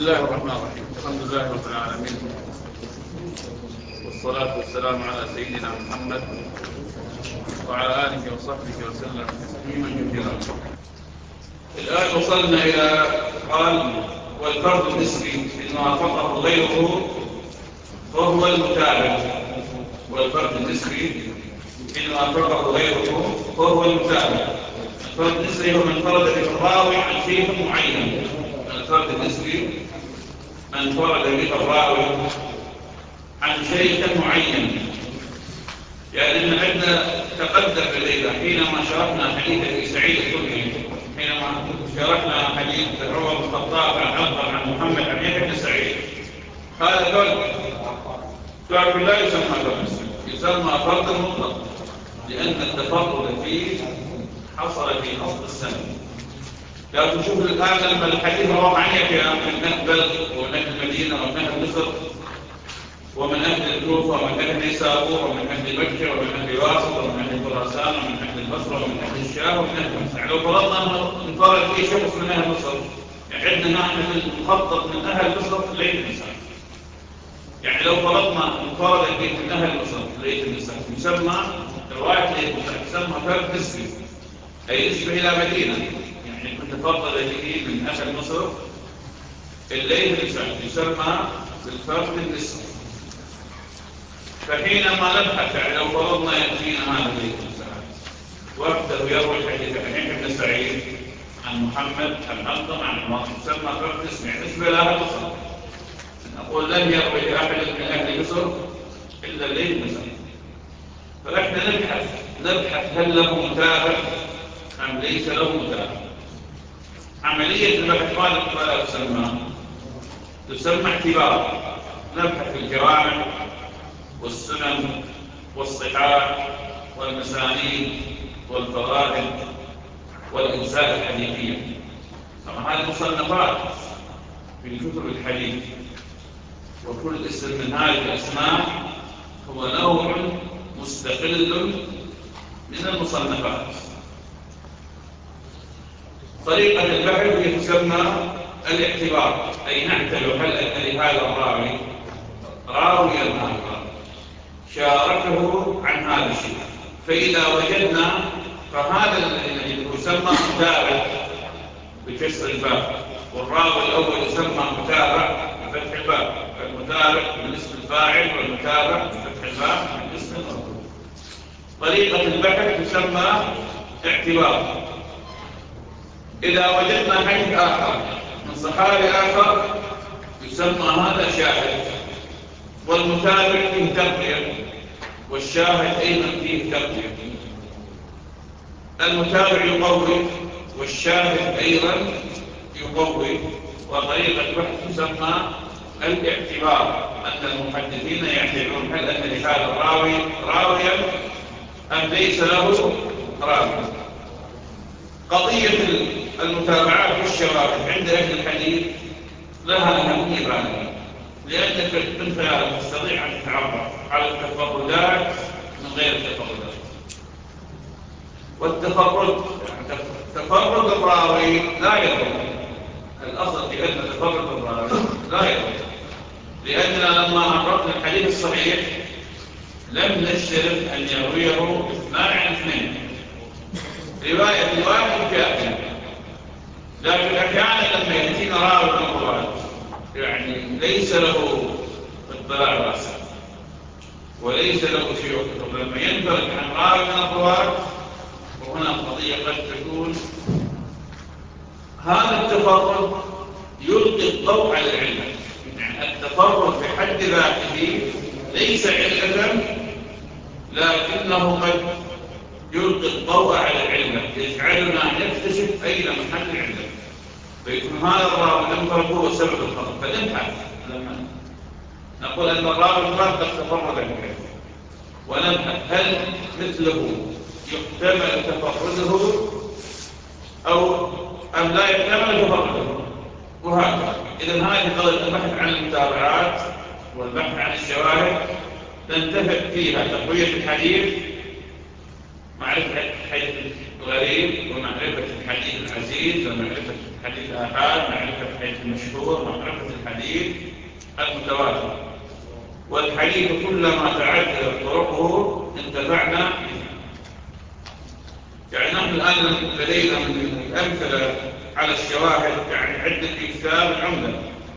الله الرحمن الرحيم. الحمد لله رب العالمين، والصلاة والسلام على سيدنا محمد وعلى آله وصحبه وسلم تسليما كثيرا. الآن وصلنا إلى قال: والفرد النسبي إن وافقه غيره فهو المتابع. والفرد النسبي إن وافقه غيره فهو المتابع. الفرد النسبي هو من فرد بالراوي عن شيء معين. الفرد النسبي من فرد به الراوي عن شيء معين. يعني أن عندنا تقدم لدينا حينما شرحنا حديث أبي سعيد الخدري، حينما شرحنا حديث عمر بن الخطاب عن عمر عن محمد عن يحيى بن سعيد، هذا فرد لا يسمى فرد، يسمى فرد مطلق، لأن التفرد فيه حصل في أصل السنة. لو تشوف الآن لما الحديث رواه عن يحيى من أهل بلخ ومن أهل المدينة ومن أهل مصر ومن أهل الكوفة ومن أهل نيسابور ومن أهل مكة ومن أهل واسط ومن أهل خراسان ومن أهل البصرة ومن أهل الشام ومن أهل مصر. لو فرضنا أنه انفرد فيه شخص من أهل مصر، يعني عندنا نحن المخطط من أهل مصر ليث بن سعد. يعني لو فرضنا انفرد فيه من أهل مصر ليث بن سعد، يسمى رواية ليث بن سعد تسمى فرد نسبي، أي نسبة إلى مدينة. يعني كنت فرد به من أهل مصر الليث بن سعد يسمى بالفرد النسبي. فحينما نبحث، يعني لو فرضنا يأتينا هذا الليث بن سعد وحده يروي الحديث عن يحيى بن سعيد عن محمد عن علقمة عن عمر، يسمى فرد نسبي، يعني نسبة إلى أهل مصر. نقول لن يروي أحد من أهل مصر إلا الليث بن سعد. فنحن نبحث هل له متابع أم ليس له متابع. عملية البحث ماذا تسمى اعتبار. نبحث في الجوامع والسنن والصحاح والمسانيد والفضائل والأجزاء الحديثية. طبعا هذه مصنفات في كتب الحديث، وكل اسم من هذه الأسماء هو نوع مستقل من المصنفات. طريقة البحث هي تسمى الاعتبار، أي نعتبر هل أن لهذا الراوي راويا آخر شاركه عن هذا الشيء. فإذا وجدنا فهذا الذي يسمى متابع بكسر الباء، والراوي الأول يسمى متابع بفتح الباء، المتابع بالاسم الفاعل والمتابع بفتح الباء بالاسم المفعول. طريقة البحث تسمى اعتبار. إذا وجدنا حديث آخر من صحابي آخر يسمى هذا شاهد، والمتابع فيه تقوية والشاهد أيضا فيه تقوية. المتابع يقوي والشاهد أيضا يقوي. وطريقة البحث تسمى الاعتبار، أن المحدثين يعتبرون هل أن لهذا الراوي راويا أم ليس له راوي. قضية المتابعات والشواهد عند أهل الحديث لها أهمية بالغة، لأنك من خلالها تستطيع أن تتعرف على التفردات من غير التفردات. والتفرد يعني تفرد الراوي لا يضر. الأصل في أن تفرد الراوي لا يضر، لأننا لما عرفنا الحديث الصحيح لم نشترط أن يرويه اثنان عن اثنين. رواية الواحد كافية، لكن أحيانا لما يأتينا راوي من الرواة يعني ليس له اطلاع واسع وليس له شيوخ، لما ينفرد عن راوي من الرواة وهنا قضية قد تكون هذا التفرد يلقي الضوء على العلة. يعني التفرد بحد ذاته ليس علة، لكنه قد يلقي الضوء على العلة، يجعلنا نكتشف أين محل العلة. فيكون هذا الراوي المنفرد هو سبب الخطأ. فنبحث لما نقول أن الراوي المنفرد قد تفرد عنه، ونبحث هل مثله يحتمل تفرده أو أم لا يحتمل تفرده، وهكذا. إذن هذه قضية البحث عن المتابعات والبحث عن الشواهد تنتفع فيها تقوية الحديث، معرفة الغريب ومعرفة الحديث العزيز ومعرفة الحديث الآحاد، معرفة الحديث المشهور، معرفة الحديث المتواتر. والحديث كلما تعددت طرقه انتفعنا به. يعني نحن الآن لدينا من الأمثلة على الشواهد، يعني عدة في كتاب العمدة،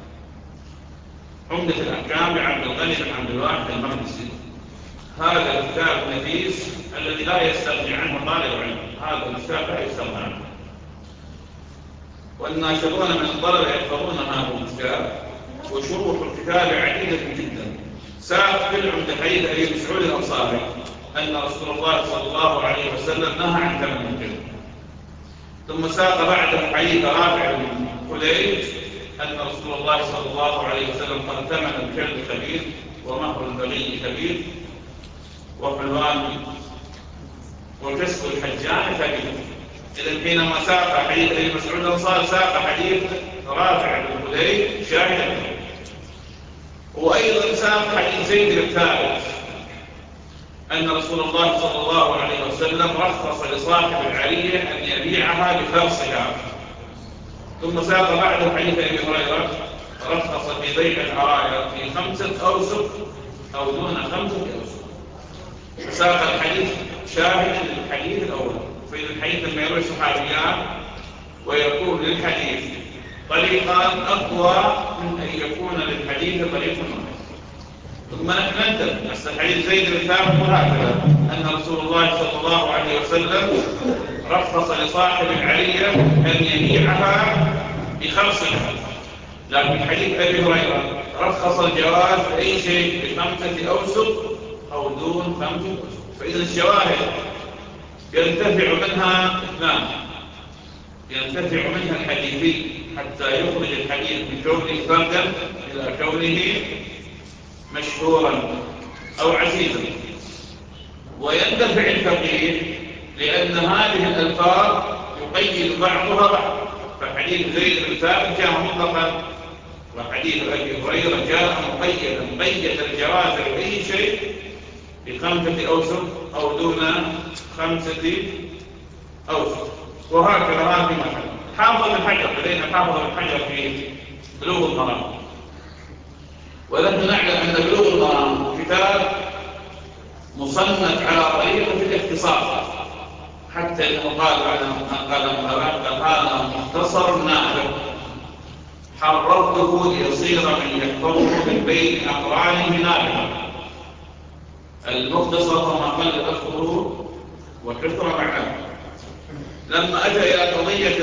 عمدة الأحكام لعبد الغني بن عبد الواحد المقدسي. هذا الكتاب النفيس الذي لا يستغني عنه طالب العلم، هذا الكتاب لا يستغنى عنه، والناشرون من الطلبة يحفظون هذا الكتاب، وشروح الكتاب عديدة جدا. ساق في العمدة حديث أبي مسعود الأنصاري أن رسول الله صلى الله عليه وسلم نهى عن ثمن الكلب. ثم ساق بعده حديث رافع بن خديج أن رسول الله صلى الله عليه وسلم قال ثمن الكلب كبير ومهر البغي كبير وحلوان وكسب الحجام كبير. إذا حينما ساق حديث أبي مسعود الأنصاري ساق حديث رافع بن خديج شاهدا، وأيضا ساق حديث زيد بن ثابت أن رسول الله صلى الله عليه وسلم رخص لصاحب العرية أن يبيعها بفرصها. ثم ساق بعد حديث أبي هريرة رخص في بيع العرايا في 5 أوسق أو دون 5 أوسق. ساق الحديث شاهدا للحديث الأول. فإذا الحديث لما يروي صحابيان ويكون للحديث طريقان أقوى من أن يكون للحديث طريق واحد. ثم نحن ننتبه نفس الحديث زيد بن ثابت هكذا أن رسول الله صلى الله عليه وسلم رخص لصاحب العرية أن يبيعها بخرصها. لكن حديث أبي هريرة رخص الجواز بأي شيء ب5 أوسق أو دون 5 أوسق. فإذا الشواهد ينتفع منها اثنان، ينتفع منها الحديثي حتى يخرج الحديث من كونه فردا إلى كونه مشهورا أو عزيزا، وينتفع الفقيه لأن هذه الألفاظ يقيد بعضها بعض. فحديث زيد بن ثابت جاء مطلقا، وحديث أبي هريرة جاء مقيدا، قيد الجواز بأي شيء ب5 أوسق أو دون 5 أوسق. وهكذا هذه محل حافظ الحجر، لدينا حافظ الحجر في بلوغ المرام. ونحن نعلم أن بلوغ المرام كتاب مصنف على طريقة الاختصار، حتى إنه قال هذا مختصر نافع حررته ليصير من يحفظه من بين أقرانه نافعا. المختصر ما قل لفظه وكثر معناه. لما أتى إلى قضية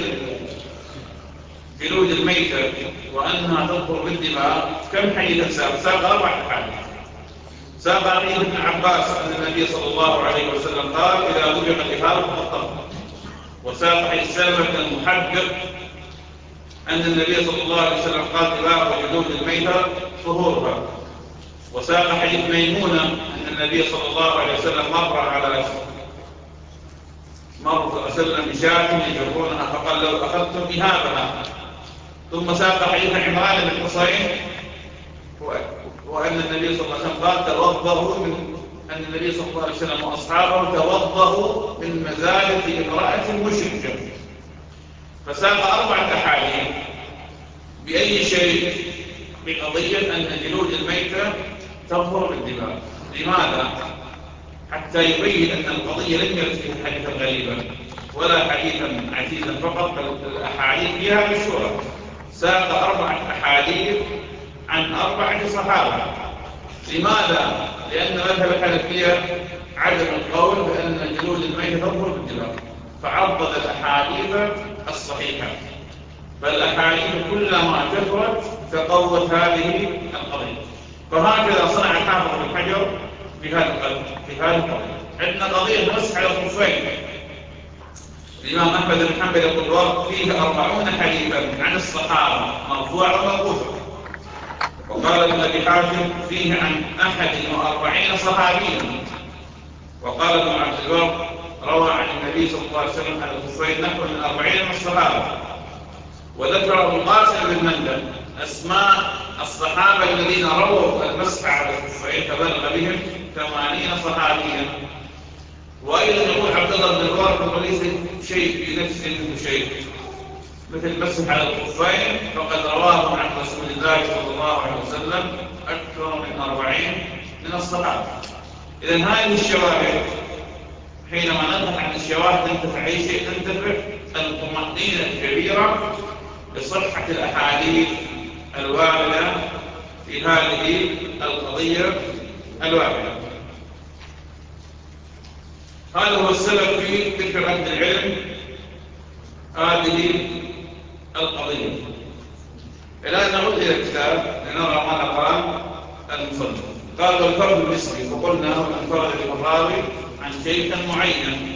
جلود الميتة وأنها تطهر بالدماء كم حديث ساق 4 أحاديث. ساق حديث ابن عباس أن النبي صلى الله عليه وسلم قال إذا ذبح الإبهام فقد طهر. وساق حديث سلمة بن المحجب أن النبي صلى الله عليه وسلم قال دماء وجلود الميتة طهورها. وساق حديث ميمونة أن النبي صلى الله عليه وسلم مر وسلم بشاة يجرونها فقال لو أخذتم إهابها. ثم ساق حديث عمران بن حصين وأن النبي صلى الله عليه وسلم قال توضأوا أن النبي صلى الله عليه وسلم وأصحابه توضأوا من مزالة امرأة مشركة. فساق 4 أحاديث بأي شيء بقضية أن جلود الميتة تطهر بالدماء. لماذا؟ حتى يبين أن القضية لم يرد فيها حديثا غريبا ولا حديثا عزيزا فقط، بل الأحاديث فيها مشهورة. ساق 4 أحاديث عن 4 صحابة. لماذا؟ لأن مذهب الحنفية عدم القول بأن جلود الميتة تطهر بالدماء، فعضد الأحاديث الصحيحة. فالأحاديث كلما كثرت تقوت هذه القضية. فهكذا صنع الحافظ بن حجر في هذا القضية. عندنا قضية مسح على الخفين. الإمام أحمد بن حنبل يقول فيه 40 حديثا عن الصحابة مرفوعا وموقوفا. وقال ابن أبي حاتم فيه عن 41 صحابيا. وقال ابن عبد البر روى عن النبي صلى الله عليه وسلم على الخفين نحو من 40 من الصحابة. وذكر ابو القاسم بن مندل أسماء الصحابة الذين رووا المسح على الخفين فبلغ بهم 80 صحابيا. وأيضا يقول عبد الله بن المبارك وليس شيء في نفسه شيء مثل المسح على الخفين، فقد رواه عن رسول الله صلى الله عليه وسلم أكثر من 40 من الصحابة. إذن هذه الشواهد، حينما نبحث عن الشواهد ننتفع أي شيء، ننتفع الطمأنينة الكبيرة بصحة الأحاديث الواردة في هذه القضية الواردة. هذا هو السبب في ذكر أهل العلم هذه القضية. الآن نعود إلى الكتاب لنرى ماذا قال المصنف. قال والفرد النسبي، فقلنا من انفرد بالراوي عن شيء معين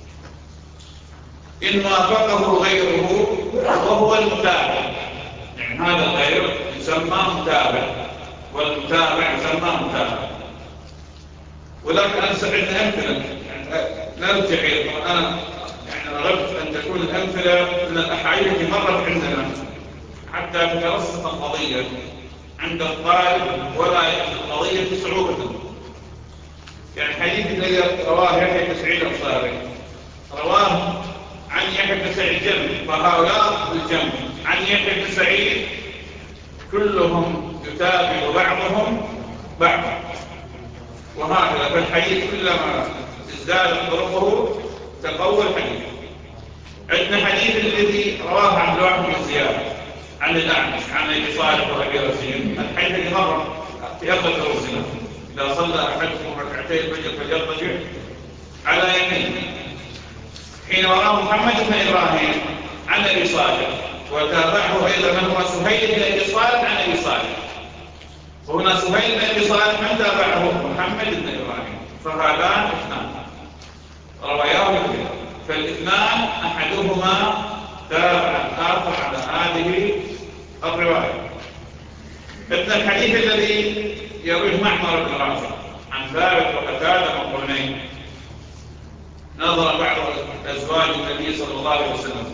إن وافقه غيره وهو المتابع، يعني هذا الغير يسمى متابع والمتابع يسمى متابع. ولكن أنا سألنا أمثلة، يعني نرجع إلى القرآن، يعني رغبت أن تكون الأمثلة من الأحاديث التي مرت عندنا حتى تترسخ القضية عند الطالب ولا يأتي القضية صعوبة. يعني الحديث الذي رواه يحيى بن سعيد الأنصاري رواه عن يحيى بن سعيد جمع، فهؤلاء الجمع عن يحيى بن سعيد كلهم يتابع بعضهم بعضا، وهكذا فالحديث كلما ازداد طرقه تقوى الحديث. عندنا حديث الذي رواه عبد الواحد بن زياد عن الأعمش عن أبي صالح وأبي رزين، الحديث الذي مر في أخذ الرسل إذا صلى أحدكم ركعتي الفجر فليضطجع على يمينه، حين وراه محمد بن إبراهيم عن أبي صالح، وتابعه أيضا من هو سهيل بن أبي صالح عن أبي صالح. وهنا سهيل بن أبي صالح من تابعه محمد بن إبراهيم، فهذان اثنان رواياه الكتاب، فالاثنان أحدهما تابع الآخر على هذه الرواية. ابن الحديث الذي يرويه معمر بن راشد عن ثابت وقتادة مقرنين، نظر بعض أزواج النبي صلى الله عليه وسلم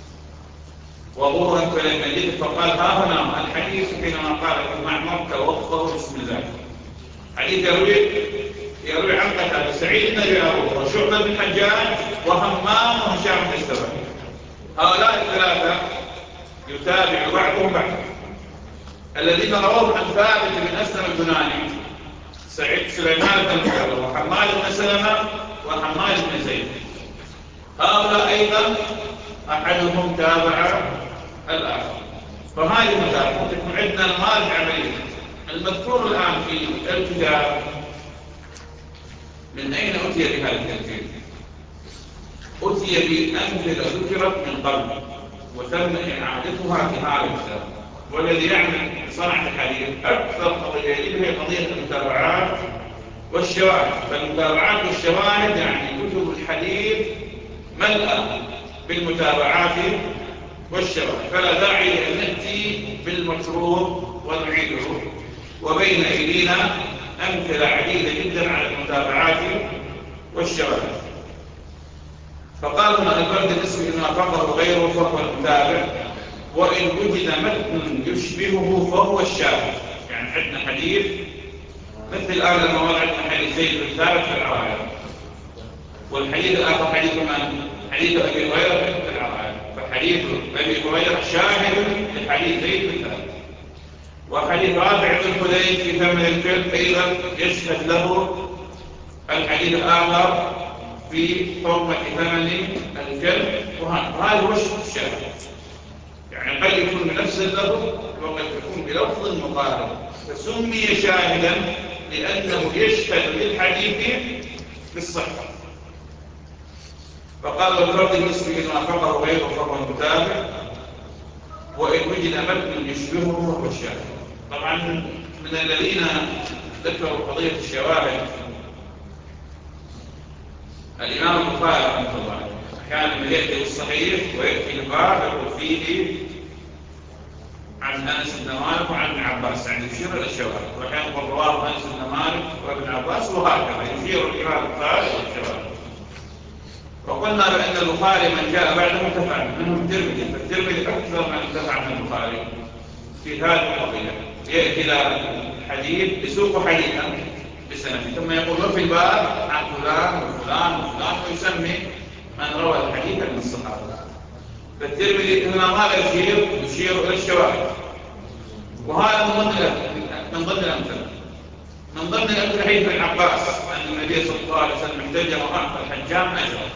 وضوءا فلم يجد فقال ها هنا الحديث حينما قال ابن معمر توضأوا بسم الله. حديث يروي عن قتادة سعيد بن أبي أروبة وشعبة بن الحجاج وهمام وهشام بن السبع، هؤلاء الثلاثة يتابع بعضهم بعضا. الذين رووا عن ثابت بن أسلم البناني سليمان بن الحجر وحماد بن سلمة وحماد بن زيد، هؤلاء أيضا أحدهم تابع الآخر. فهذه المتابعة تكون عندنا نماذج عملية. المذكور الآن في الكتاب من أين أتي بهذا الترتيب؟ أتي بأمثلة ذكرت من قبل وتم إعادتها في هذا الكتاب. والذي يعمل بصنعة الحديث أكثر قضية هي قضية المتابعات والشواهد. فالمتابعات والشواهد يعني كتب الحديث ملأة بالمتابعات والشواهد، فلا داعي أن نأتي بالمشروط ونعيده. وبين أيدينا أمثلة عديدة جدا على المتابعات والشواهد. فقال هنا الفرد الاسم إن وافقه غيره فهو المتابع، وإن وجد متن يشبهه فهو الشاهد. يعني عندنا حديث مثل الآن لما وضعنا حديث زيد بن ثابت في العراية، والحديث الآخر حديث من؟ حديث أبي هريرة في العراية، فحديث أبي هريرة شاهد لحديث زيد بن ثابت. وحديث رافع بن خديج في ثمن الكلب أيضا يشهد له الحديث الآخر في حرمة ثمن الكلب، وهذا هو الشاهد. يعني قد يكون بنفس اللفظ وقد يكون بلفظ مقارب، فسمي شاهدا لأنه يشهد للحديث بالصحة. فقال والفرد النسبي إن وافقه غيره فهو المتابع، وإن وجد متن يشبهه فهو الشاهد. طبعا من الذين ذكروا قضية الشواهد الإمام البخاري رحمه الله، أحيانا يأتي بالصحيح ويأتي الباب يقول فيه عن أنس بن مالك وعن ابن عباس، يعني يشير إلى الشواهد، وأحيانا يقول رواه أنس بن مالك وابن عباس، وهكذا يشير الإمام البخاري إلى الشواهد. وقلنا بأن البخاري من جاء بعده انتفع منهم الترمذي، فالترمذي أكثر من انتفع من البخاري في هذه القضية. يأتي إلى الحديث يسوق حديثا بسنة ثم يقول وفي الباب عن فلان وفلان وفلان، ويسمي من روى الحديث من الصحابة. فالترمذي هنا ماذا يشير إلى الشواهد، وهذا من ضمن الأمثلة. من ضمن الأمثلة حديث ابن عباس أن النبي صلى الله عليه وسلم احتجم وأعطى الحجام أجرا.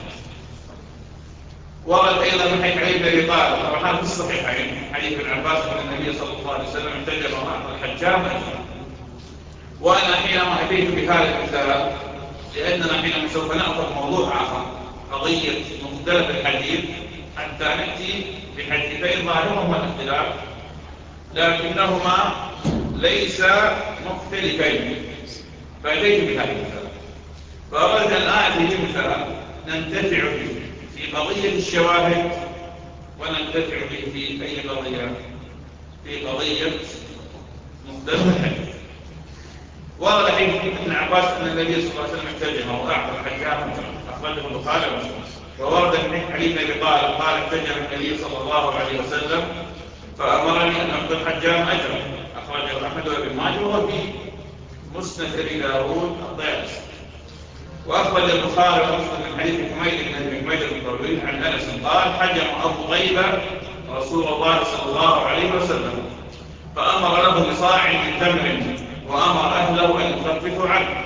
ورد أيضا من حديث علي بن أبي طالب، طبعا هذا في الصحيحين، حديث ابن عباس أن النبي صلى الله عليه وسلم احتجم وأعطى الحجام أجرا. وأنا حينما أتيت بهذا المثال لأننا حينما سوف نأخذ موضوع آخر، قضية مختلف الحديث، حتى نأتي بحديثين ظاهرهما الاختلاف لكنهما ليس مختلفين، فأتيت بهذا المثال. فأردت أن آتي بمثال ننتفع به في قضية الشواهد، وننتفع به في أي قضية؟ في قضية مختلف الحديث. ورد حديث ابن عباس أن النبي صلى الله عليه وسلم احتجم وأعطى الحجام، أخرجه البخاري ومسلم. وورد من حديث ابي طالب قال احتجم النبي صلى الله عليه وسلم فأمرني أن أعطي الحجام أجرا، أخرجه أحمد وابن ماجه وهو في مسند أبي داود الطيالسي. وأخرج البخاري ومسلم من حديث حميد بن أبي حميد الطويل عن أنس قال حجم أبو طيبة رسول الله صلى الله عليه وسلم فأمر له بصاع من تمر وأمر أهله أن يخففوا عنه.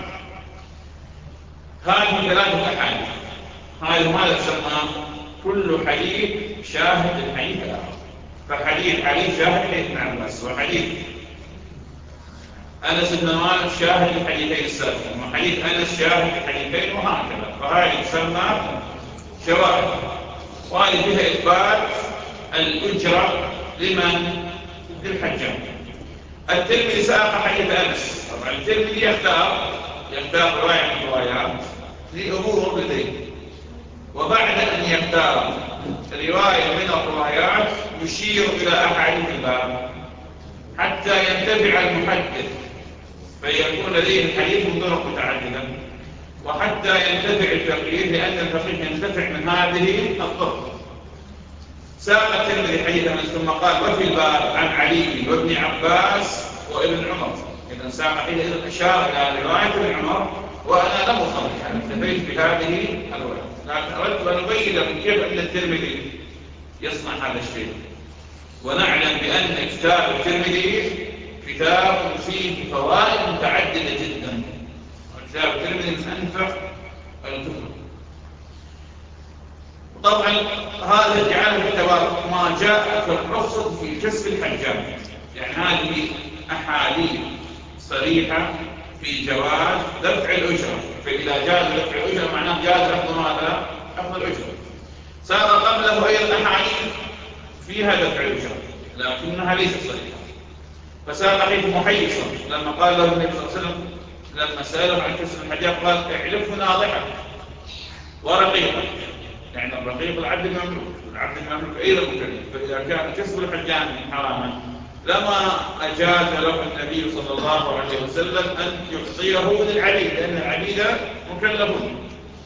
هذه ثلاثة أحاديث. هذا ماذا تسمى؟ كل حديث شاهد الحديث الآخر. فحديث علي شاهد حديث ابن عباس، وحديث أنس بن مالك شاهد الحديثين السابقين، وحديث أنس شاهد الحديثين، وهكذا. فهذه تسمى شواهد، وهذه فيها إثبات الأجرة لمن؟ للحجام. الترمذي ساق حديث أنس. طبعا الترمذي يختار رواية من الروايات لأمور لديه، وبعد أن يختار رواية من الروايات يشير إلى أحاديث الباب حتى ينتفع المحدث فيكون لديه الحديث من طرق متعددة، وحتى ينتفع الفقيه لأن الفقيه ينتفع من هذه الطرق. ساق الترمذي حديثا ثم قال وفي الباب عن علي وابن عباس وابن عمر. إذا ساق حديثا أشار إلى رواية ابن عمر، وأنا لم أصرح أن اكتفيت بهذه الرواية، لكن أردت أن أبين لكم كيف أن الترمذي يصنع هذا الشيء. ونعلم بأن كتاب الترمذي كتاب فيه فوائد متعددة جدا، وكتاب الترمذي من أنفع الكتب. طبعا هذا جعله باعتبار ما جاء في الرخصة في كسب الحجام، يعني هذه أحاديث صريحة في جواز دفع الأجرة. فإذا جاز دفع الأجرة معناه جاز أخذ ماذا؟ أخذ الأجرة. سار قبله أيضا أحاديث فيها دفع الأجرة لكنها ليست صريحة. فسار حديث محيصا لما قال له النبي صلى الله عليه وسلم لما سأله عن كسب الحجام قال اعلفه ناضحا ورقيقا، يعني الرقيق العبد المملوك، العبد المملوك أيضا مكلف. فإذا كان كسب الحجام حراما لما أجاز له النبي صلى الله عليه وسلم أن يعطيه للعبيد، لأن العبيد مكلفون.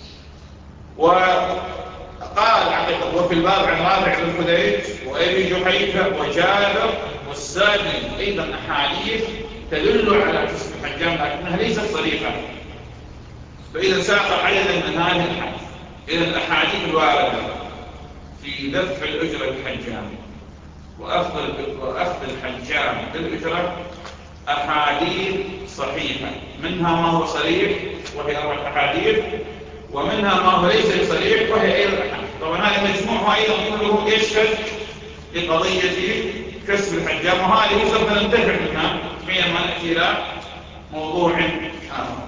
وقال عقيقة وفي الباب عن رافع بن خديج وأبي جحيفة وجابر والسالم أيضا أحاديث تدل على كسب الحجام لكنها ليست صريحة. فإذا ساق عددا من هذه الأحاديث، إذا الأحاديث الواردة في دفع الأجرة بالحجام وأخذ الحجام بالأجرة أحاديث صحيحة، منها ما هو صريح وهي 4 أحاديث، ومنها ما هو ليس صريح وهي أيضا أحاديث. طبعا هذا مجموعها أيضا كله يشهد لقضية كسب الحجام، وهذه سوف ننتفع منها حينما نأتي إلى موضوع آخر.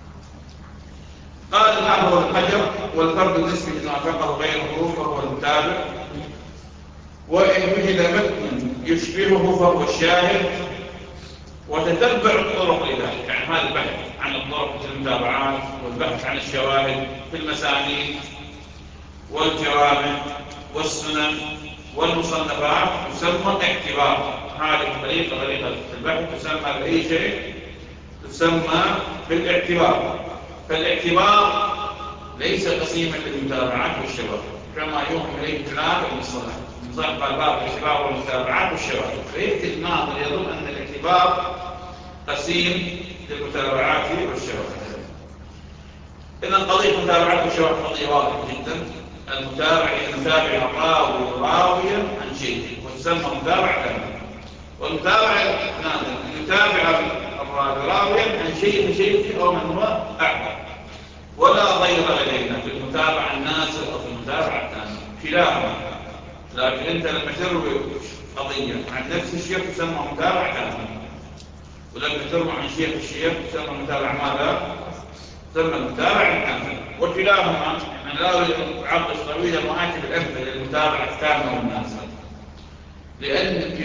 قال الحافظ ابن حجر والفرد النسبي إذا وافقه غيره فهو المتابع، وإن وجد متن يشبهه فهو الشاهد. وتتبع الطرق لذلك، يعني هذا البحث عن الطرق في المتابعات والبحث عن الشواهد في المسانيد والجوامع والسنن والمصنفات يسمى اعتبار. هذه طريقة البحث تسمى بأي شيء؟ تسمى بالاعتبار. فالاعتبار ليس قسيما للمتابعات والشواهد كما يوهم إليه كلام المصطلح. المصطلح قال باب الاعتبار والمتابعات والشواهد، فيأتي الناظر يظن أن الاعتبار قسيم للمتابعات والشواهد. إذا قضية متابعة الشواهد قضية واضحة جدا. المتابع يتابع الراوي راويا عن شيء وتسمى متابعة كاملة. والمتابع يتابع الراوي راويا عن شيء أو من هو أعلى، ولا ضير لدينا في المتابعة الناسخ أو في المتابعة الثانية كلاهما. لكن أنت لما تروي قضية عن نفس الشيخ تسمى متابعة كاملة، ولما تروي عن شيخ الشيخ تسمى متابعة ماذا؟ تسمى المتابعة الكاملة. وكلاهما يعني لا أعطي طويلا وآتي بالأمثلة للمتابعة الكاملة والناسخة، لأن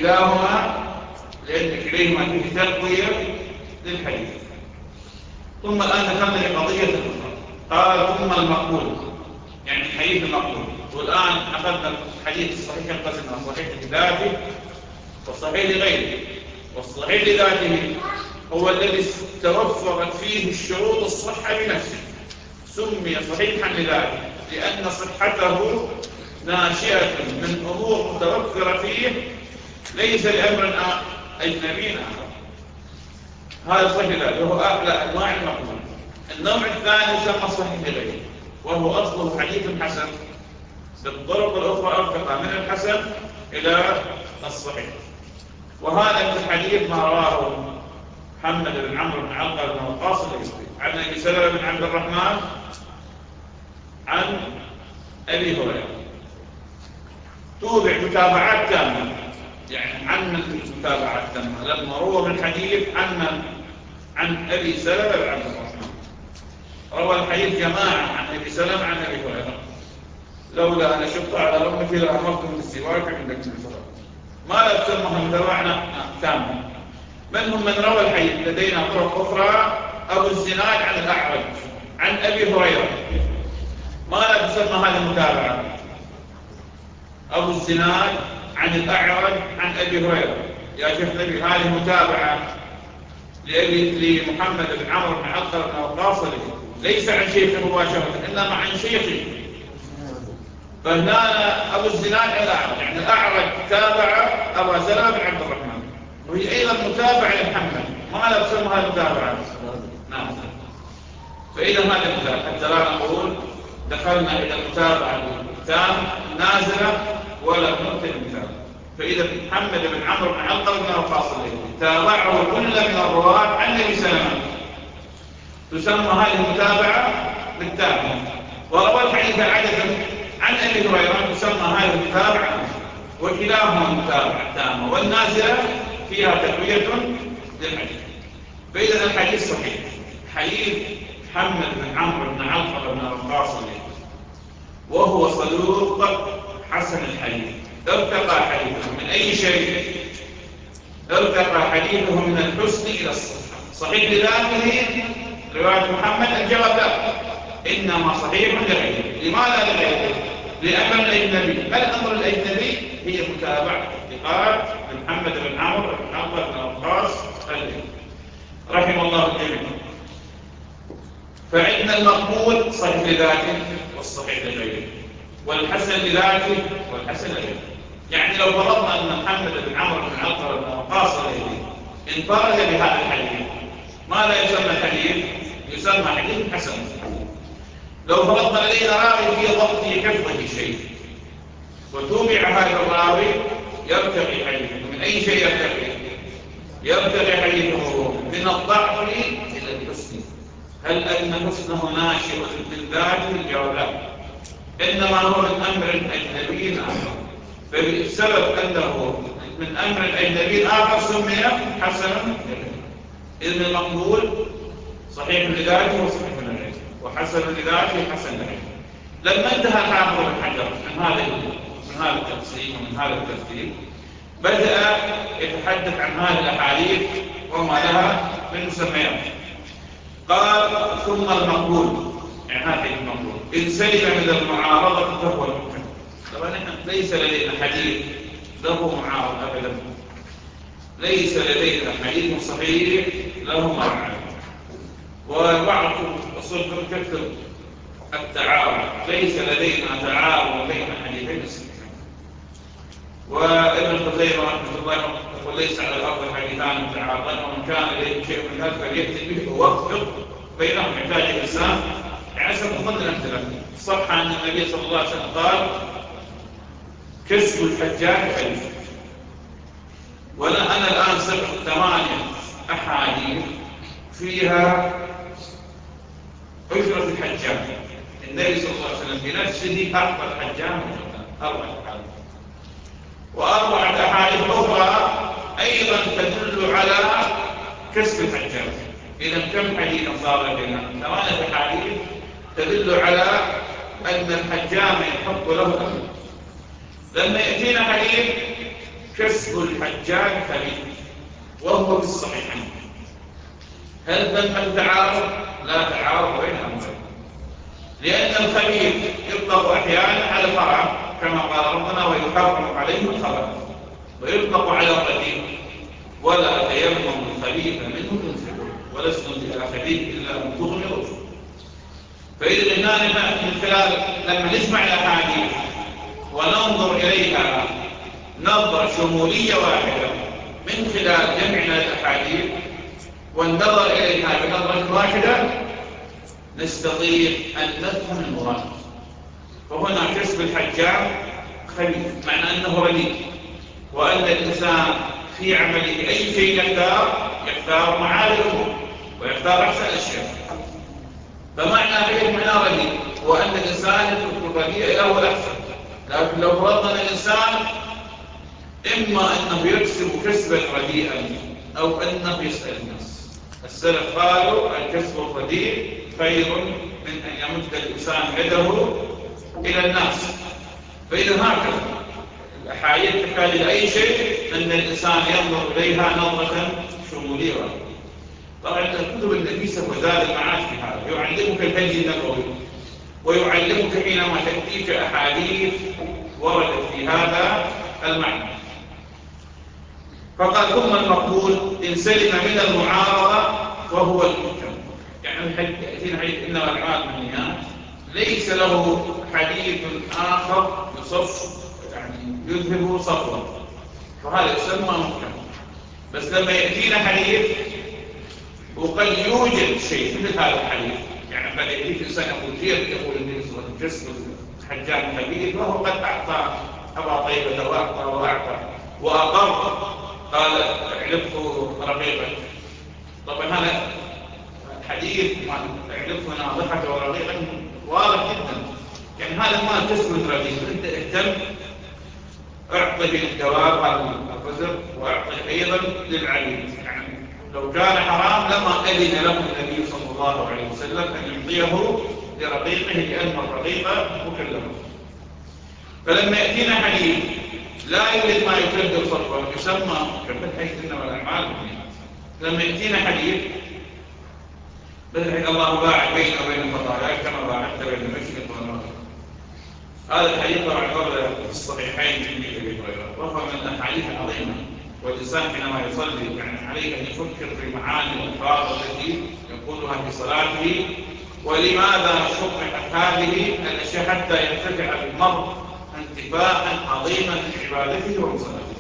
كليهما فيه تقوية للحديث. ثم الآن دخلنا لقضية أخرى، قال ثم المقبول، يعني الحديث المقبول. والآن أخذنا الحديث الصحيح انقسم إلى صحيح لذاته والصحيح لغيره. والصحيح لذاته هو الذي توفرت فيه الشروط الصحة بنفسه، سمي صحيحا لذاته لأن صحته ناشئة من أمور متوفرة فيه ليس لأمر أجنبي آخر. هذا صحيح لذاته وهو أعلى أنواع المقبول. النوع الثاني يسمى صحيح لغيره، وهو أصله حديث حسن بالطرق الأخرى أرتقى من الحسن إلى الصحيح. وهذا الحديث ما رواه محمد بن عمرو بن علقمة بن وقاص عن أبي سلمة بن عبد الرحمن عن أبي هريرة، توبع متابعات تامة. يعني عن المتابعات تامة لما روى من حديث عن أبي سلمة بن عبد الرحمن. روى الحديث جماعة عن أبي سلمة عن أبي هريرة. لولا أن أشق على أمتي لأمرتم بالسواك عند كل صلاة. ما لا تسمى متابعة تامة. من هم من روى الحديث؟ لدينا طرق أخرى. أبو الزناد عن الأعرج عن أبي هريرة، ما لا تسمى هذه المتابعة. أبو الزناد عن الأعرج عن أبي هريرة، يا شيخ نبي هذه متابعة لمحمد بن عمرو بن علقمة بن وقاص ليس عن شيخه مباشرة إنما عن شيخه. فهنا أبو الزناد عن الأعرج، يعني الأعرج تابع أبا سلمة بن عبد الرحمن، وهي أيضا متابعة لمحمد، ما لا تسمى هذه المتابعة. نعم. فإذا هذا مثال حتى لا نقول دخلنا إلى المتابعة التام نازلة ولا نؤتي المثال. فإذا محمد بن عمرو بن علقمة بن وقاص تابعه كل من الرواة عن أبي سلمة، تسمى هذه المتابعة بالتامة. وروى الحديث عادة عن أبي هريرة تسمى هذه المتابعة. وكلاهما متابعة تامة، والنازلة فيها تقوية للحديث. فإذا الحديث صحيح، حديث محمد بن عمرو بن علقمة بن وقاص وهو صدوق حسن الحديث. ارتقى حديثه من أي شيء؟ ارتقى حديثه من الحسن إلى الصحة. صحيح لذاته رواية محمد؟ الجواب لا، إنما صحيح لغيره. لماذا لغيره؟ لأمر الأجنبي. ما الأمر الأجنبي؟ هي متابعة اعتقاد محمد بن عمرو بن علقمة بن وقاص رحم الله الجميع. فإن المقبول صحيح لذاته والصحيح لغيره، والحسن لذاته والحسن لغيره. يعني لو فرضنا أن محمد بن عمرو بن علقمة بن وقاص انفرد بهذا الحديث، ماذا يسمى الحديث؟ يسمى حديث حسن. لو فرضنا لدينا راوي في ضبطه حفظه شيء وتوبع هذا الراوي يرتقي حديثه. من أي شيء يرتقي؟ يرتقي حديثه من الضعف إلى الحسن. هل أن حسنه ناشئ من ذاته؟ الجواب لا، إنما هو من أمر أجنبي آخر. فبسبب أنه من أمر أجنبي آخر سمي حسنا. إذن المقبول صحيح لذاته وصحيح لغيره، وحسن لذاته حسن لغيره. لما انتهى الحافظ بن حجر من هذا التقسيم ومن هذا الترتيب، بدأ يتحدث عن هذه الأحاديث وما لها من مسميات. قال ثم المقبول، يعني هذا المقبول إن سلم من المعارضة فهو المحكم. طبعا نحن ليس لدينا حديث له معارض أبدا، ليس لدينا حديث صحيح له معارض. وبعض أصول تكتب التعارض، ليس لدينا تعارض بين حديثين صحيحين. وابن خزيمة رحمه الله يقول ليس على الأرض حديثان متعارضان، ومن كان إليه شيء من ذلك فليأتي به ووفق بينهم. يحتاج الإنسان يعني صح أن النبي صلى الله عليه وسلم قال كسب الحجاج خير. أنا الآن سبق 8 أحاديث فيها أجرة الحجاج. النبي صلى الله عليه وسلم بنفسه أعطى الحجاج 4 أحاديث، و4 أحاديث أخرى أيضا تدل على كسب الحجاج. إذا كم حديثا صار لنا؟ 8 أحاديث تدل على أن الحجام يحق له الأمر. لما يأتينا حديث كسب الحجاج خبيث وهو في الصحيحين، هل ثم تعارض؟ لا تعارض بين أمرين، لأن الخبيث يطلق أحيانا على الحرام كما قال ربنا ويحرم عليهم الخبائث، ويطلق على الرديء ولا تيمموا الخبيث منه تنفقون ولستم بآخذيه إلا أن تغمروا. فإذا هنا من خلال لما نسمع الأحاديث وننظر إليها نظرة شمولية واحدة من خلال جمعنا الأحاديث والنظر إليها بنظرة واحدة نستطيع أن نفهم المراد. فهنا كسب الحجام خبيث معنى أنه رديء، وأن الإنسان في عمله أي شيء يختار معالي الأمور ويختار أحسن الأشياء. فمعنى غير معنى رديء وأن الإنسان يترك الرديء إلى هو الأحسن. لكن لو فرضنا أن الإنسان إما أنه يكسب كسبا رديئا أو أنه يسأل الناس. السلف قالوا الكسب الرديء خير من أن يمد الإنسان يده إلى الناس. فإذا هكذا الأحاديث تحتاج إلى أي شيء أن الإنسان ينظر إليها نظرة شمولية. طبعا الكتب النفيسة وزاد المعاد في هذا، يعلمك الهدي النبوي ويعلمك حينما تأتيك أحاديث وردت في هذا المعنى. فقال ثم المقبول إن سلم من المعارضة وهو المحكم. يعني يأتينا حديث إنما الأعمال بالنيات ليس له حديث آخر يصف يعني يذهب صفوا، فهذا يسمى محكم. بس لما يأتينا حديث وقد يوجد شيء مثل هذا الحديث، يعني قد يأتيك إنسان يقول كيف يقول النبي صلى الله عليه وسلم كسب الحجاج خبيث وهو قد أعطى أبا طيبة وأعطى وأقر قال اعلفه رقيقا. طبعا هذا الحديث اعلفه ناضحة ورقيقا واضح جدا، يعني هذا ما كسب رديء. أنت اهتم اعطي للدواب هذا الرزق واعطي أيضا للعبيد. يعني لو كان حرام لما أذن له النبي صلى الله عليه وسلم أن يعطيه لرقيقه لأن الرقيقة مكلفة. فلما يأتينا حديث لا يوجد ما يكذب صرفه يسمى كذب حيث إنما الأعمال بالنيات. لما يأتينا حديث بدل الله باعد بينه وبين الخطايا كما باعدت بين المشرق والمغرب. هذا الحديث طبعا ورد في الصحيحين في أبي هريرة، وهو من الأحاديث العظيمة. والإنسان حينما يصلي يعني عليه أن يفكر في معاني الألفاظ التي يقولها في صلاته، ولماذا شرحت هذه الأشياء حتى ينتفع المرء انتفاعا عظيما في عبادته وصلاته.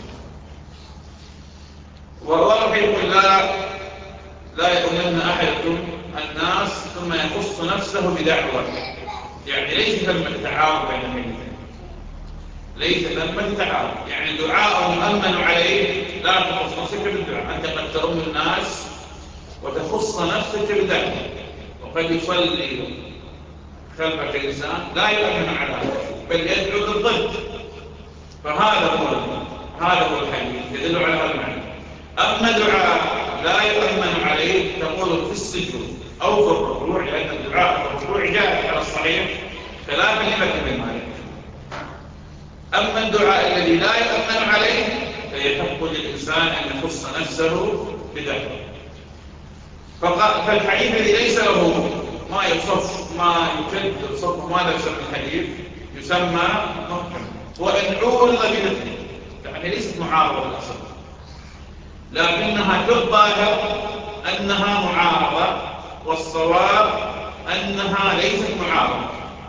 والله يقول لا يؤمن أحدكم الناس ثم يخص نفسه بدعوة. يعني ليس ثمة تعارض بين الحديثين، ليس ثمة تعارض. يعني دعاء مؤمن عليه لا تخص نفسك بالدعاء. أنت قد تؤم الناس وتخص نفسك بدعوة، وقد يصلي خلفك إنسان لا يؤمن على هذا بل يدعو بالضد. فهذا هو الحديث يدل على هذا المعنى. أما دعاء لا يؤمن عليه تقول في السجود أو في الركوع، لأن الدعاء في الركوع جاء على الصحيح خلافا لمذهب مالك. أما الدعاء الذي لا يؤمن عليه فيحق للإنسان أن يخص نفسه بدعوة. فالحديث الذي ليس له ما يصف ما يكذب صفه ماذا يسمى الحديث يسمى محكم. وإن عورض بمثله يعني ليست معارضة الأصل، لكنها في الظاهر أنها معارضة، والصواب أنها ليست معارضة.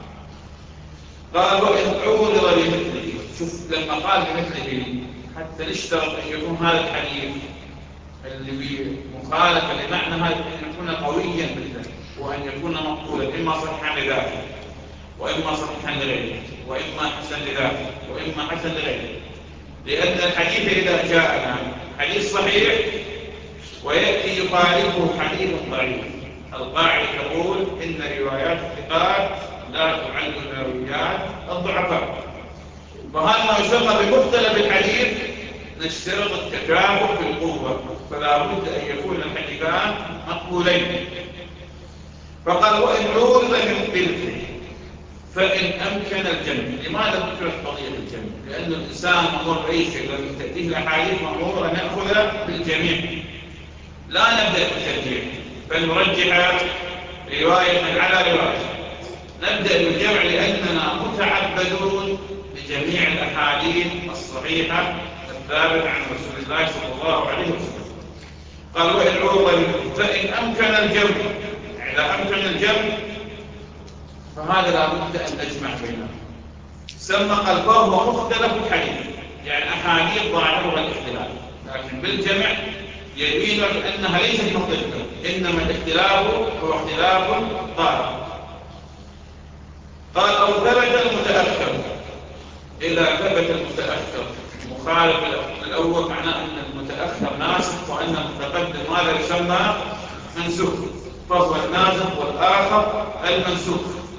قال وإن عورض بمثله. شوف لما قال بمثله حتى نشترط أن يكون هذا الحديث اللي مخالفة لمعنى هذا أن يكون قويا بالله وأن يكون مقبولا إما صحيحا لذاته وإما صحيحا لغيره، وإما حسن لذاته، وإما حسن لغيره. لأن الحديث إذا جاءنا حديث صحيح ويأتي يخالفه حديث ضعيف، القاعدة تقول إن روايات الثقات لا تعل روايات الضعفاء. وهذا ما يسمى بمختلف الحديث نشترط التكافؤ في القوة، فلا بد أن يكون الحديثان مقبولين. فقال وإن عورض من قلته فإن أمكن الجمع. لماذا ذكرت قضية الجمع؟ لأن الإنسان مأمور بأي شيء لما تأتيه الأحاديث مأمور أن نأخذ بالجميع، لا نبدأ بالترجيح فنرجح رواية على رواية، نبدأ بالجمع لأننا متعبدون بجميع الأحاديث الصحيحة الثابتة عن رسول الله صلى الله عليه وسلم. قال وإن عورض فإن أمكن الجمع، إذا أمكن الجمع فهذا لا بد أن نجمع بينهم. سمى قال فهو مختلف الحديث، يعني أحاديث ظاهرها الاختلاف، لكن بالجمع يبين أنها ليست مختلفة، إنما الاختلاف هو اختلاف ظاهر. قال أو ثبت المتأخر. إذا ثبت المتأخر مخالف الأول معناه أن المتأخر ناسخ وأن المتقدم ماذا يسمى منسوخ، فهو الناسخ والآخر المنسوخ.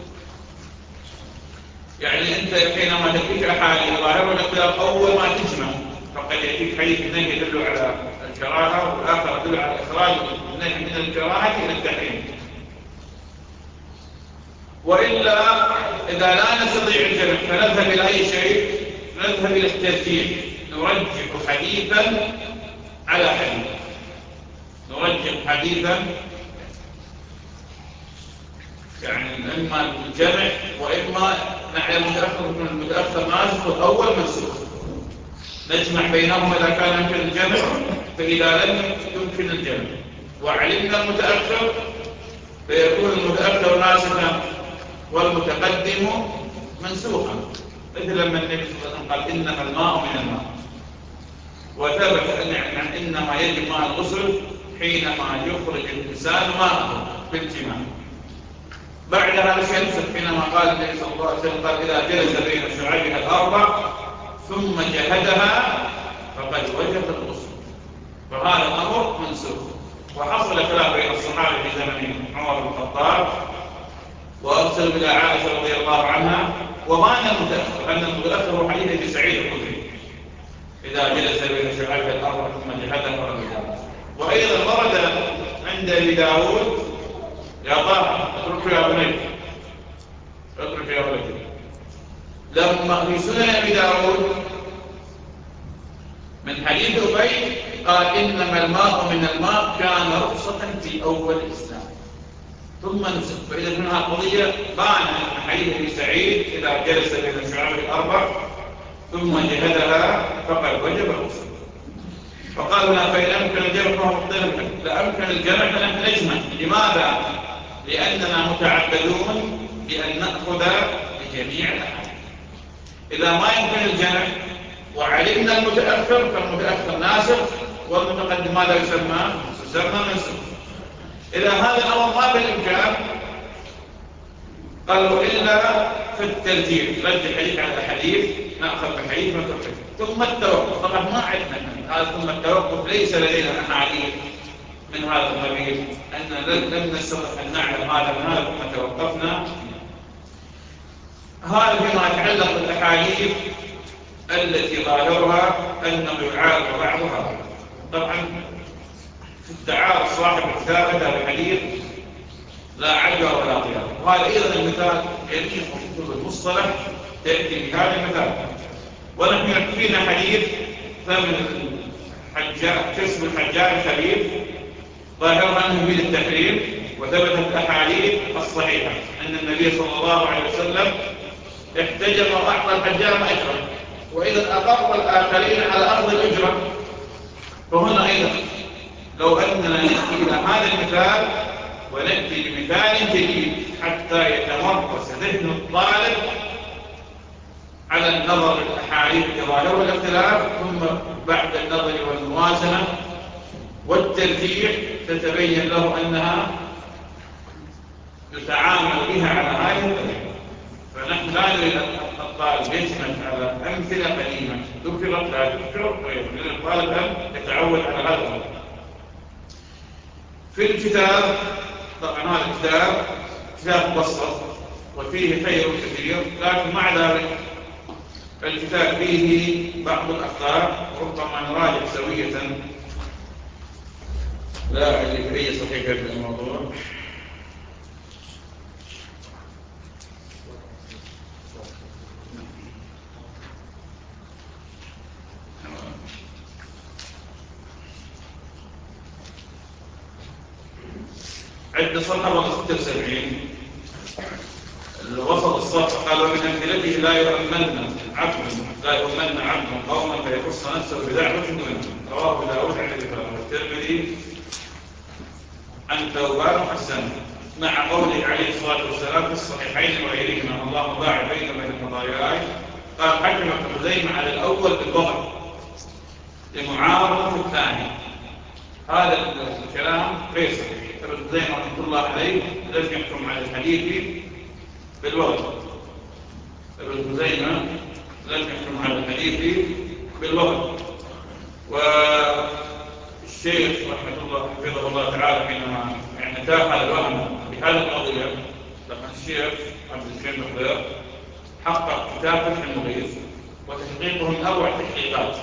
يعني أنت حينما تأتيك أحاديث ظاهرة الاختلاف أول ما تجمع، فقد يأتيك حديث النهي يدل على الكراهة والآخر يدل على إخراج النهي من الكراهة إلى التحريم. وإلا إذا لا نستطيع الجمع فنذهب إلى أي شيء؟ نذهب إلى الترجيح، نرجح حديثا على حديث، نرجح حديثا يعني إما الجمع وإما نعلم المتأخر ناسخ والأول منسوخ، نجمع بينهما إذا كان يمكن الجمع، فإذا لم يمكن الجمع وعلمنا المتأخر فيكون المتأخر ناسخا والمتقدم منسوخا، مثل لما النبي صلى الله عليه وسلم قال إنما الماء من الماء، وثبت أن إنما يجب ماء الغسل حينما يخرج الإنسان ماءه بالجماع. بعد هذا الشيء حينما قال النبي صلى الله عليه وسلم قال إذا جلس بين شعابها الأربع ثم جهدها فقد وجب الغسل، فهذا الأمر منسوخ. وحصل خلاف بين الصحابة في زمن عمر بن الخطاب، وأرسل إلى عائشة رضي الله عنها ومعنى المتأخر أن المتأخر هو حديث ابن سعيد الخدري إذا جلس بين شعابها الأربع ثم جهدها فقد وجب. وأيضا ورد عند أبي داود يا طه اترك يا بني، اترك يا ولدي. لما في سنن أبي داود من حديث أبي قال إنما الماء من الماء كان رخصة في أول الإسلام ثم نسخ. فإذا منها قضية بان من حديث أبي سعيد إذا جلس بين الشعاب الأربع ثم جهدها فقد وجب الغسل. فقال هنا فإن أمكن الجمع فهو مختلف، لا أمكن الجمع فنحن نجمع. لماذا؟ لأننا متعبدون بأن نأخذ بجميع الأحاديث. إذا ما يمكن الجمع وعلمنا المتأخر فالمتأخر ناسخ والمتقدم ماذا يسمى منسوخ. إذا هذا الأمر ما بالإمكان قالوا إلا في الترجيح، رد حديث على حديث نأخذ بحديث ونترك. ثم التوقف، طبعا ما عندنا هذا. ثم التوقف ليس لدينا أحاديث من هذا القبيل أن لم نستطع أن نعلم هذا من هذا ثم توقفنا. هذا فيما يتعلق بالأحاديث التي ظاهرها أنه يعارض بعضها. طبعا في التعارض صاحب الكتاب هذا الحديث لا عدوى ولا قيام، وهذا أيضا المثال جميع كتب المصطلح تأتي بهذا المثال. ونحن يكفينا حديث ثمن الحجاج كسب الحجاج الخبيث ظاهرها أنه يريد التحريم، وثبتت الأحاديث الصحيحة أن النبي صلى الله عليه وسلم احتجم وأعطى الحجام أجرا، وإذا أقر الآخرين على أخذ الأجرة. فهنا أيضا لو أننا نأتي إلى هذا المثال ونأتي بمثال جديد حتى يتمركز ذهن الطالب على النظر الأحاديث ظاهر الاختلاف، ثم بعد النظر والموازنة والترجيح تتبين له أنها يتعامل بها على هذه الطريقة. يريد الطالب يجمع على أمثلة قديمة ذكرت لا تذكر لأن الطالب يتعود على هذا الأمر. في الكتاب طبعا هذا الكتاب كتاب مبسط وفيه خير كثير، لكن مع ذلك الكتاب فيه بعض الأخطاء ربما نراجع سوية لا أعرف أي صحيحة في الموضوع. عند صفحة 76 وسط الصفحة قال: ومن أمثلته لا يؤمن عبد قوما فيخص نفسه بدعوة دونه. رواه داود عن ابي هريرة والترمذي عن ثوبان حسن، مع قوله عليه الصلاة والسلام في الصحيحين وغيرهما: اللهم باعد بين خطاياي. قال حكم ابن خزيمة على الأول بالوضع لمعارضة الثاني. هذا الكلام غير صحيح. ابن خزيمة رحمه الله عليه لم يحكم على الحديث بالوضع. ابن خزيمة لم يحكم على الحديث بالوضع. والشيخ حفظه الله تعالى حينما تاخذ الوهم بهذه القضية، لما الشيخ عبد الكريم الخضير حقق كتاب فتح المغيث وتحقيقه من أروع التحقيقات.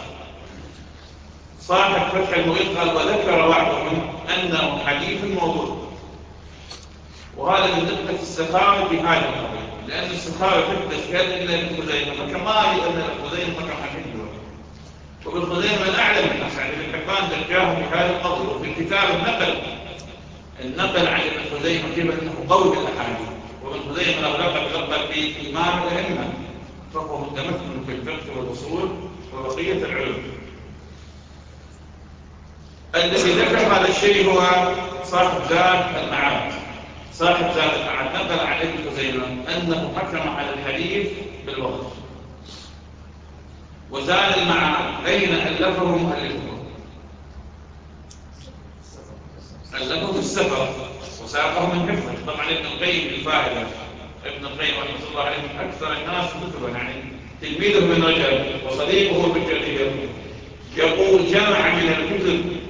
صاحب فتح المغيث قال: وذكر بعضهم أنه حديث موضوع. وهذا من دقة السخاوة في هذه القضية، لأن السخاوة تفتش هل إلا ابن خزيمة فكما لي أن ابن خزيمة فكم حفظه، وابن خزيمة من أعلم الناس. يعني ابن حبان ذكاه في هذه القضية، وفي الكتاب النقل عن ابن خزيمة كيف أنه قوي بالأحاديث. وابن خزيمة لو لقب بإمام الأئمة، فهو متمكن في الفقه والأصول وبقية العلوم. الذي ذكر هذا الشيء هو صاحب زاد المعاد. نقل عن ابن خزيمة أنه حكم على الحديث بالوضع. وزاد المعاد أين ألفه مؤلفه؟ ألفه في السفر وساقه من حفظه. طبعا ابن القيم بالفائدة، ابن القيم رحمه الله عليه من أكثر الناس كتبا، يعني تلميذه من رجل وصديقه بالكثير، يقول: جمع من الكتب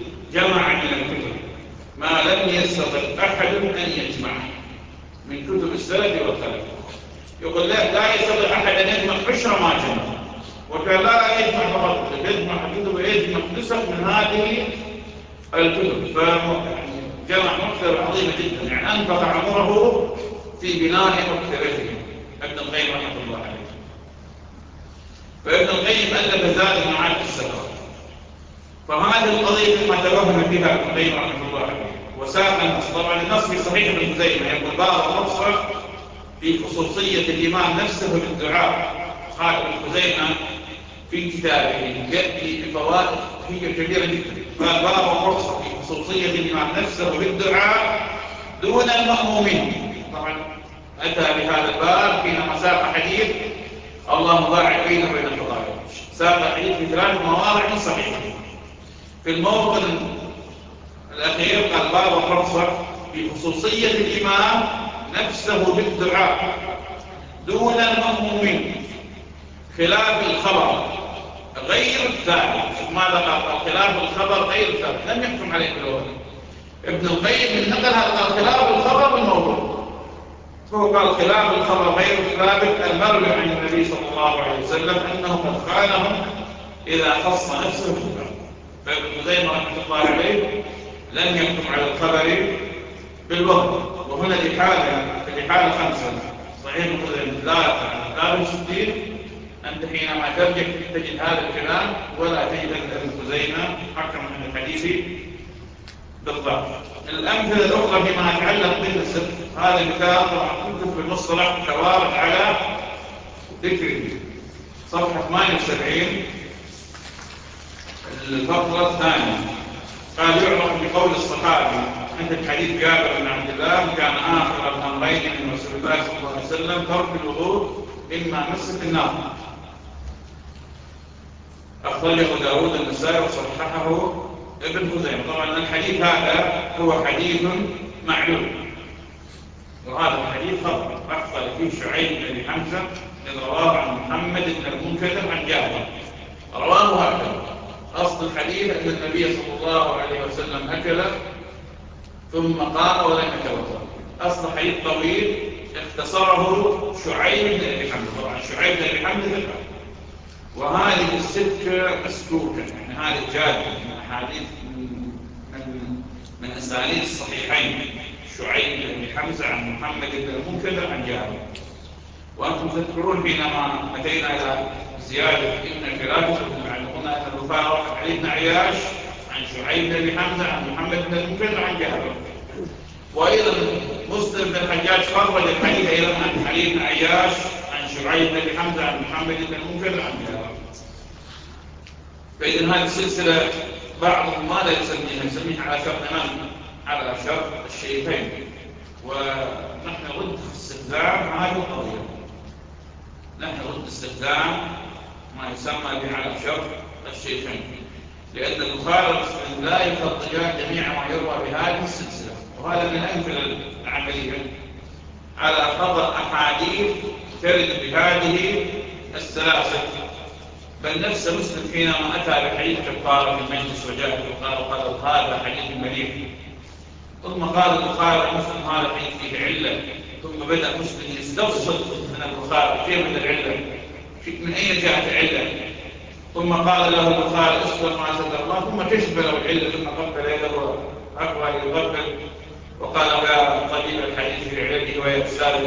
ما لم يستطع أحد أن يجمع من كتب السلف والخلف. يقول لا يستطيع أحد أن يجمع 10 ما جمع، وكان لا يجمع فقط، يجمع الكتب ويجمع نسخ من هذه الكتب. جمع مكتبة عظيمة جدا، يعني أنفق عمره في بناء مكتبته ابن القيم رحمه الله عليه. فابن القيم ألف زاد المعاد في السفر. فهذه القضية مما توهم فيها ابن القيم رحمه الله عليه وساق النص. طبعا النص في صحيح ابن خزيمة يقول: باب مصرح في خصوصية الإمام نفسه بالدعاء. قال ابن خزيمة في كتابه يأتي بفوائد هي كبيرة جدا. قال: باب مصرح في خصوصية الإمام نفسه بالدعاء دون المأمومين. طبعا أتى بهذا الباب حينما ساق حديث: اللهم باعد بينه وبين الخطايا. ساق حديث في 3 مواضع صحيحة. في الموطن الأخير قال: باب مصرح في خصوصية الإمام نفسه بالدعاء دون المأمومين، خلاف الخبر غير الثابت. ماذا قال؟ خلاف الخبر غير الثابت، لم يحكم عليه بالوضع. ابن القيم نقل هذا خلاف الخبر بالموضوع، فهو قال: خلاف الخبر غير الثابت المروي عن النبي صلى الله عليه وسلم أنه قد خانهم إذا خص نفسه بالدعاء. فابن خزيمة رحمه الله عليه لم يحكم على الخبر بالوضع. وهنا الإحالة 5 صحيح ابن خزيمة لا بالشديد. أنت حينما ترجع تجد هذا الكلام ولا تجد أن ابن خزيمة حكم عن الحديث بالضبط. الأمثلة الأخرى فيما يتعلق بالنسب، هذا مثال طبعا كتب المصطلح توارد على ذكره. صفحة 78 الفقرة الثانية قال: يعرف بقول الصحابي عند الحديث جابر بن عبد الله: كان آخر الأمرين من رسول الله صلى الله عليه وسلم ترك الوضوء مما مست النار. أخرجه داود النسائي وصححه ابن خزيمة. طبعا الحديث هذا هو حديث معلول. وهذا الحديث أخطأ فيه شعيب بن حمزة إذ رواه عن محمد بن المنكدر عن جابر، رواه هكذا. أصل الحديث أن النبي صلى الله عليه وسلم أكل ثم قام ولم يتوضأ. أصل حديث طويل اختصره شعيب بن أبي حمزة. طبعا شعيب بن أبي حمزة ثقة، وهذه السكة مسكوكة، يعني هذه جادة من أحاديث من أسانيد الصحيحين، شعيب بن أبي حمزة عن محمد بن المنكدر عن جابر. وأنتم تذكرون حينما أتينا إلى زيادة إنك لا تخرج معلومنا أن البخاري روى علي بن عياش عن شعيب بن أبي حمزة عن محمد بن المنكدر عن جابر، وأيضا مسلم بن الحجاج خرج الحديث أيضا عن علي بن عياش عن شعيب بن أبي حمزة عن محمد بن المنكدر عن جابر. فإذا هذه السلسلة بعضهم ماذا يسميها على شرط من؟ على شرط الشيخين، ونحن ضد استخدام هذه القضية. نحن ضد استخدام ما يسمى به على شرط الشيخين، لأن البخاري ومسلم لا يفضلان جميع ما يروى بهذه السلسلة، وهذا من الأمثلة العملية على خطأ أحاديث ترد بهذه السلاسل. بل نفس مسلم حينما أتى بحديث كفارة في المجلس وجاء وقال هذا حديث مليح، ثم قال البخاري مسلم هذا الحديث فيه علة، ثم بدأ مسلم يستوصل من البخاري كيف من العلة، من أين جاءت العلة، ثم قال له البخاري اصبر ما ستر الله، ثم كشف له العلة، ثم قبل يده أقوى يقبل وقال يا طبيب الحديث في علته ويا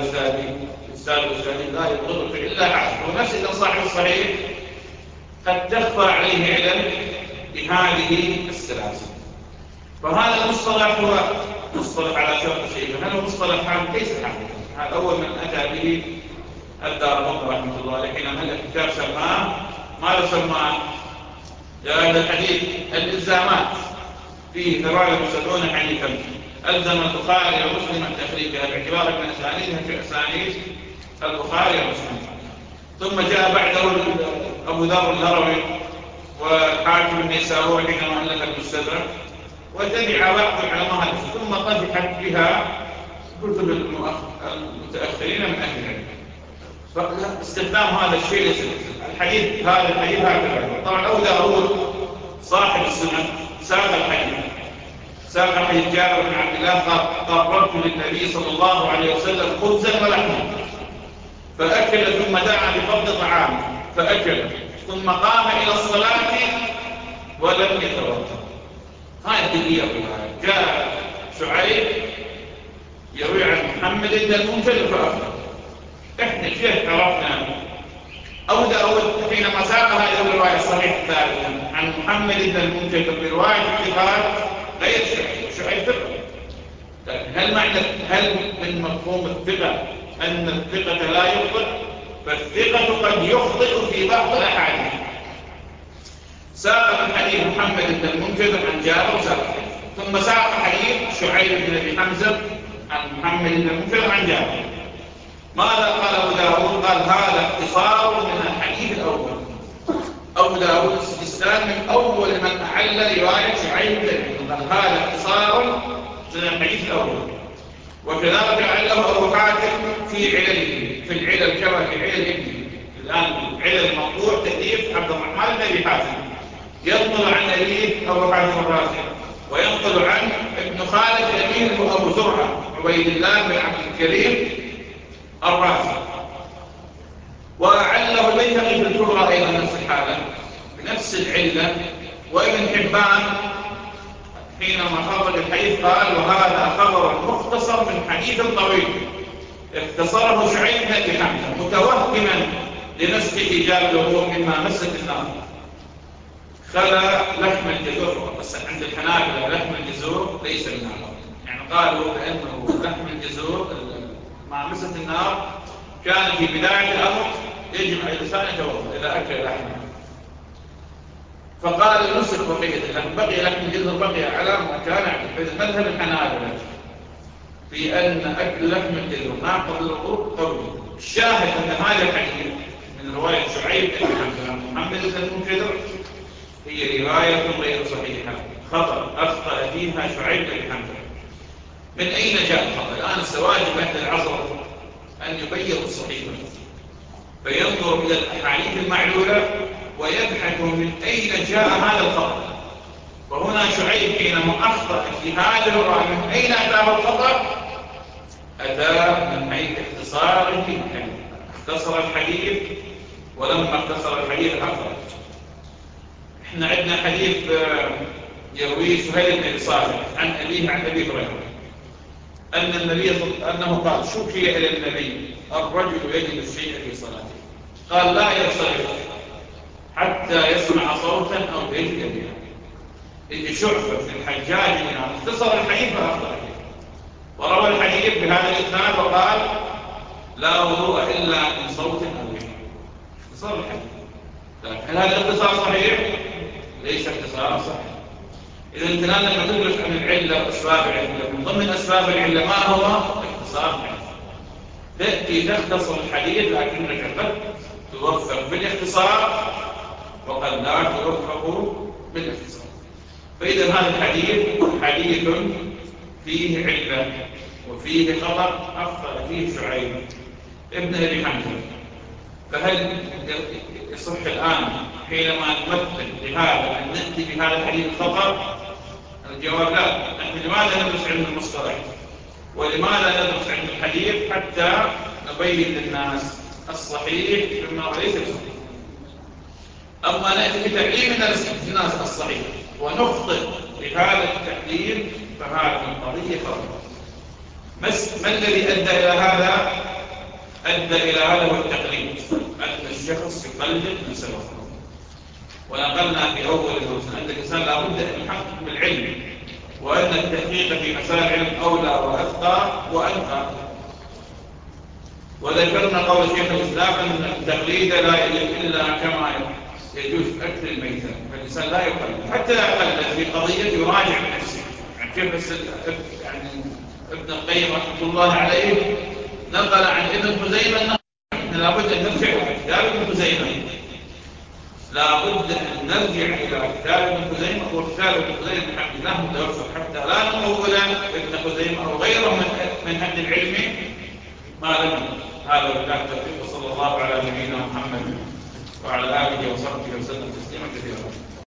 أستاذ لا يبغضك إلا حسن. ونفس إذا صاحب الصحيح قد تخفى عليه علم بهذه السلاسل. فهذا المصطلح هو مصطلح على شرط الشيء، هل هو مصطلح حال؟ ليس حقيقة. هذا أول من أتى به الدارقطني رحمه الله عليه حينما ألف كتاب سماه ماذا سماه؟ يا أهل الحديث الإلزامات فيه 73 حديثا ألزم البخاري ومسلم تخريجها باعتبار من أسانيدها في أسانيد البخاري ومسلم. ثم جاء بعده أبو ذر الهروي والحاكم النيسابوري حينما ألف المستدرك، وتبع بعض العلماء ثم طفحت بها كتب المتأخرين من أهل العلم. فاستخدام هذا الشيء ليس الحديث هكذا. طبعا أبو داود صاحب السنن ساق حديث جابر بن عبد الله قال قربت للنبي صلى الله عليه وسلم خبزا ولحما فأكل، ثم دعا بفضل طعامه فأكل، ثم قام إلى الصلاة ولم يتوضأ. هاي الدنيا جاء شعيب يروي عن محمد بن المنكدر فأخذ. احنا كيف عرفنا أبو داود حينما ساق هذه الرواية الصحيحة الثالثة عن محمد بن المنكدر برواية اتفاق غير شعيب ثقة؟ هل من مفهوم الثقة أن الثقة لا يخطئ؟ فالثقة قد يخطئ في بعض الأحاديث. ساق حديث محمد بن المنكدر عن جابر ثم ساق حديث شعيب بن أبي حمزة عن محمد بن المنكدر عن جابر. ماذا قال أبو داود؟ قال هذا اختصار من الحديث الأول. أبو داود استثناء من أول من أعل رواية شعيب بن أبي حمزة، قال هذا اختصار من الحديث الأول. وكذلك أعله أبو حاتم في علله، في العلل كما في علل ابنه. الآن علل المقطوع تأليف عبد الرحمن بن أبي حاتم، ينقل عن أبيه أبو حاتم الرازي، وينقل عن ابن خالد أبيه أبو زرعة عبيد الله بن عبد الكريم الرازي. وأعله البيهقي في الكبرى أيضا نفس الحالة بنفس العلة. وابن حبان حينما خرج الحديث قال وهذا خبر مختصر من حديث طويل اختصره شعيب بن أبي حمزة متوهما لنسخ حجاب له مما مست النار. خلا لحم الجزور، بس عند الحنابلة لحم الجزور ليس من النار، يعني قالوا بأنه لحم الجزور مع مست النار كان في بداية الأمر يجب على الإنسان يتوضأ إذا أكل لحمه، فقال نسخ بقية اللحم، بقي لحم الجزور بقي على ما كان عليه. مذهب الحنابلة في أن أكل لحم الجزور ناقض للوضوء قوي. الشاهد أن هذا الحديث من رواية شعيب بن حمزة عن محمد بن المنكدر هي رواية غير صحيحة، خطأ أخطأ فيها شعيب بن حمزة. من أين جاء الخطأ؟ الآن السواجب أهل العصر أن يبيض الصحيفة فينظر إلى الأحاديث المعلولة ويبحث من أين جاء هذا الخطأ. وهنا شعيب حينما أخطأ في هذه الرواية من أين أتاه الخطأ؟ أتاه من حيث اختصاره في الحديث، اختصر الحديث، ولما اختصر الحديث أخرج. احنا عندنا حديث يرويه سهيل بن صالح عن أبيه عن أبي هريرة أن النبي أنه قال: شكي إلى النبي الرجل يجد الشيء في صلاته، قال: لا ينصرف حتى يسمع صوتا أو يجد بها. اللي شعبة في الحجاج منها اختصر الحديث فأخطأ فيه، وروى الحديث بهذا الإسناد وقال: لا وضوء إلا من صوت أو بها. اختصار الحديث، لكن هل هذا الاختصار صحيح؟ ليس اختصارا صحيح. إذا أنت لما تدرس عن العلة وأسباب العلة، من ضمن أسباب العلة ما هو؟ اختصار الحديث. تأتي تختصر الحديث لكنك قد توفق بالاختصار وقد لا توفق بالاختصار. فإذا هذا الحديث حديث فيه علة وفيه خطأ أخطأ فيه شعيب ابن أبي حمزة. فهل يصح الآن حينما نمثل بهذا أن نأتي بهذا الحديث الخطأ؟ الجواب لا. نحن لماذا ندرس علم المصطلح؟ ولماذا ندرس علم الحديث؟ حتى نبين للناس الصحيح مما ليس الصحيح. أما نأتي بتعليم الناس الصحيح ونخطئ بهذا التعليم فهذه القضية خطأ. ما الذي أدى إلى هذا؟ أدى إلى هذا هو التقليد، أن الشخص يقلد من سبقه. ونقلنا في أول الدرس أن الإنسان لابد أن يحقق بالعلم، وأن التحقيق في مسائل العلم أولى وأثقى وأنقى. وذكرنا قول شيخ الإسلام أن التقليد لا يجوز إلا كما يجوز أكل الميتة، فالإنسان لا يقلد حتى لا يقلد في قضية يراجع بنفسه. يعني كيف يعني ابن القيم رحمة الله عليه نقل عن ابن خزيمة لابد أن نرجع إلى كتاب ابن خزيمة، لابد أن نرجع إلى كتاب ابن خزيمة. وكتاب ابن خزيمة الحمد لله متوفر حتى لا نقول ابن خزيمة أو غيره من أهل العلم ما لم. هذا بالله التوفيق، وصلى الله على نبينا محمد وعلى آله وصحبه وسلم تسليما كثيرا.